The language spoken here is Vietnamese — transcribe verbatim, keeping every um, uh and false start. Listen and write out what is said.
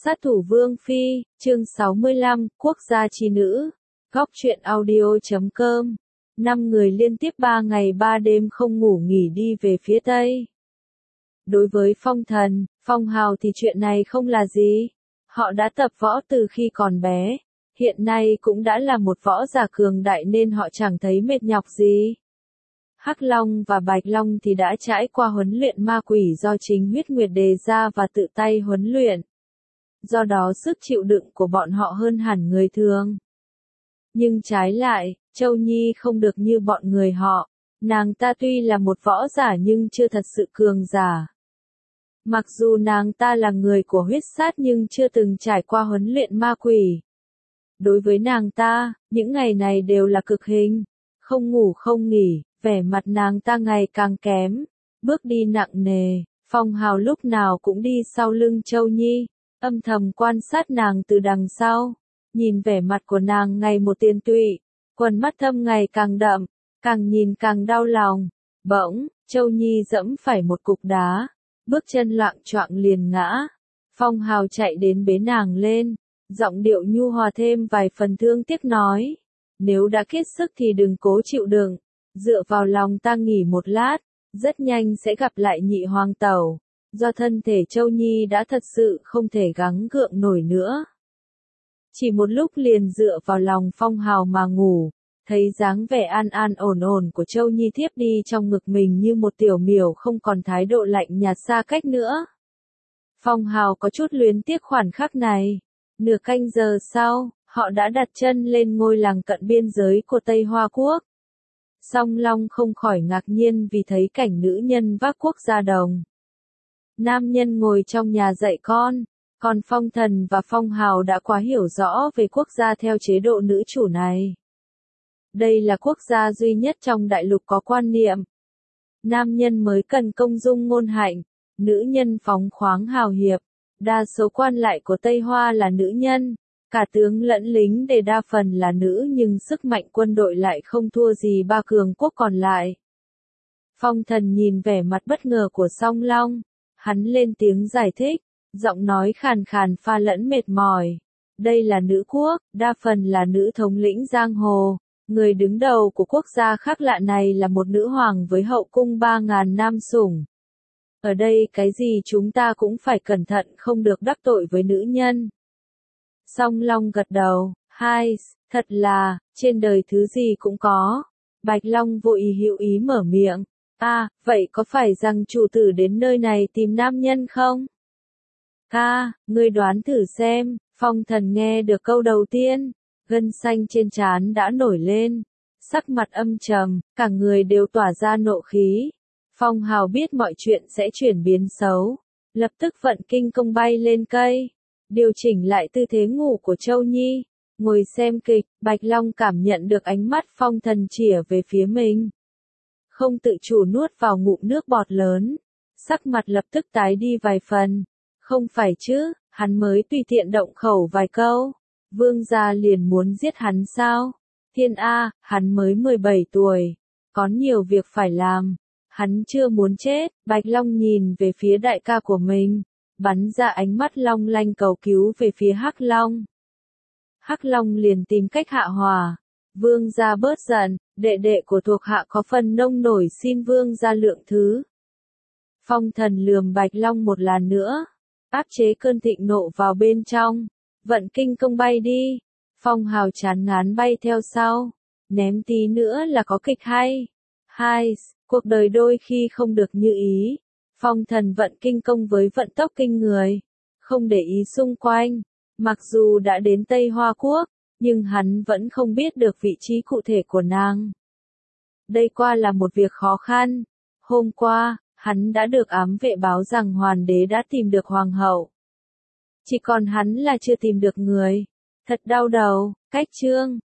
Sát thủ Vương Phi, chương sáu mươi lăm, Quốc gia chi nữ. Góc truyện audio chấm com. Năm người liên tiếp ba ngày ba đêm không ngủ nghỉ đi về phía Tây. Đối với Phong Thần, Phong Hào thì chuyện này không là gì. Họ đã tập võ từ khi còn bé. Hiện nay cũng đã là một võ giả cường đại nên họ chẳng thấy mệt nhọc gì. Hắc Long và Bạch Long thì đã trải qua huấn luyện ma quỷ do chính huyết nguyệt đề ra và tự tay huấn luyện. Do đó sức chịu đựng của bọn họ hơn hẳn người thường. Nhưng trái lại, Châu Nhi không được như bọn người họ. Nàng ta tuy là một võ giả nhưng chưa thật sự cường giả. Mặc dù nàng ta là người của huyết sát nhưng chưa từng trải qua huấn luyện ma quỷ. Đối với nàng ta, những ngày này đều là cực hình. Không ngủ không nghỉ, vẻ mặt nàng ta ngày càng kém. Bước đi nặng nề, Phong Hào lúc nào cũng đi sau lưng Châu Nhi. Âm thầm quan sát nàng từ đằng sau, nhìn vẻ mặt của nàng ngày một tiền tụy, quần mắt thâm ngày càng đậm, càng nhìn càng đau lòng. Bỗng, Châu Nhi dẫm phải một cục đá, bước chân loạng choạng liền ngã. Phong Hào chạy đến bế nàng lên, giọng điệu nhu hòa thêm vài phần thương tiếc nói, nếu đã kiệt sức thì đừng cố chịu đựng, dựa vào lòng ta nghỉ một lát, rất nhanh sẽ gặp lại nhị hoàng tẩu. Do thân thể Châu Nhi đã thật sự không thể gắng gượng nổi nữa. Chỉ một lúc liền dựa vào lòng Phong Hào mà ngủ, thấy dáng vẻ an an ổn ổn của Châu Nhi thiếp đi trong ngực mình như một tiểu miểu không còn thái độ lạnh nhạt xa cách nữa. Phong Hào có chút luyến tiếc khoảnh khắc này. Nửa canh giờ sau, họ đã đặt chân lên ngôi làng cận biên giới của Tây Hoa Quốc. Song Long không khỏi ngạc nhiên vì thấy cảnh nữ nhân vác cuốc ra đồng. Nam nhân ngồi trong nhà dạy con, còn Phong Thần và Phong Hào đã quá hiểu rõ về quốc gia theo chế độ nữ chủ này. Đây là quốc gia duy nhất trong đại lục có quan niệm. Nam nhân mới cần công dung ngôn hạnh, nữ nhân phóng khoáng hào hiệp. Đa số quan lại của Tây Hoa là nữ nhân, cả tướng lẫn lính đều đa phần là nữ nhưng sức mạnh quân đội lại không thua gì ba cường quốc còn lại. Phong Thần nhìn vẻ mặt bất ngờ của Song Long. Hắn lên tiếng giải thích, giọng nói khàn khàn pha lẫn mệt mỏi. Đây là nữ quốc, đa phần là nữ thống lĩnh giang hồ. Người đứng đầu của quốc gia khác lạ này là một nữ hoàng với hậu cung ba ngàn nam sủng. Ở đây cái gì chúng ta cũng phải cẩn thận không được đắc tội với nữ nhân. Song Long gật đầu, hai, thật là, trên đời thứ gì cũng có. Bạch Long vội hữu ý mở miệng. À, vậy có phải rằng chủ tử đến nơi này tìm nam nhân không? À, ngươi đoán thử xem. Phong Thần nghe được câu đầu tiên, gân xanh trên trán đã nổi lên, sắc mặt âm trầm, cả người đều tỏa ra nộ khí. Phong Hào biết mọi chuyện sẽ chuyển biến xấu, lập tức vận kinh công bay lên cây, điều chỉnh lại tư thế ngủ của Châu Nhi, ngồi xem kịch. Bạch Long cảm nhận được ánh mắt Phong Thần chĩa về phía mình. Không tự chủ nuốt vào ngụm nước bọt lớn, sắc mặt lập tức tái đi vài phần. Không phải chứ, hắn mới tùy tiện động khẩu vài câu, vương gia liền muốn giết hắn sao? Thiên A, hắn mới mười bảy tuổi, có nhiều việc phải làm, hắn chưa muốn chết. Bạch Long nhìn về phía đại ca của mình, bắn ra ánh mắt long lanh cầu cứu về phía Hắc Long. Hắc Long liền tìm cách hạ hòa. Vương gia bớt giận, đệ đệ của thuộc hạ có phần nông nổi, xin vương gia lượng thứ. Phong Thần lườm Bạch Long một lần nữa, áp chế cơn thịnh nộ vào bên trong, vận kinh công bay đi. Phong Hào chán ngán bay theo sau, ném tí nữa là có kịch hay. Hai, cuộc đời đôi khi không được như ý. Phong Thần vận kinh công với vận tốc kinh người, không để ý xung quanh. Mặc dù đã đến Tây Hoa Quốc, nhưng hắn vẫn không biết được vị trí cụ thể của nàng. Đây qua là một việc khó khăn. Hôm qua, hắn đã được ám vệ báo rằng hoàng đế đã tìm được hoàng hậu. Chỉ còn hắn là chưa tìm được người. Thật đau đầu. Cách chương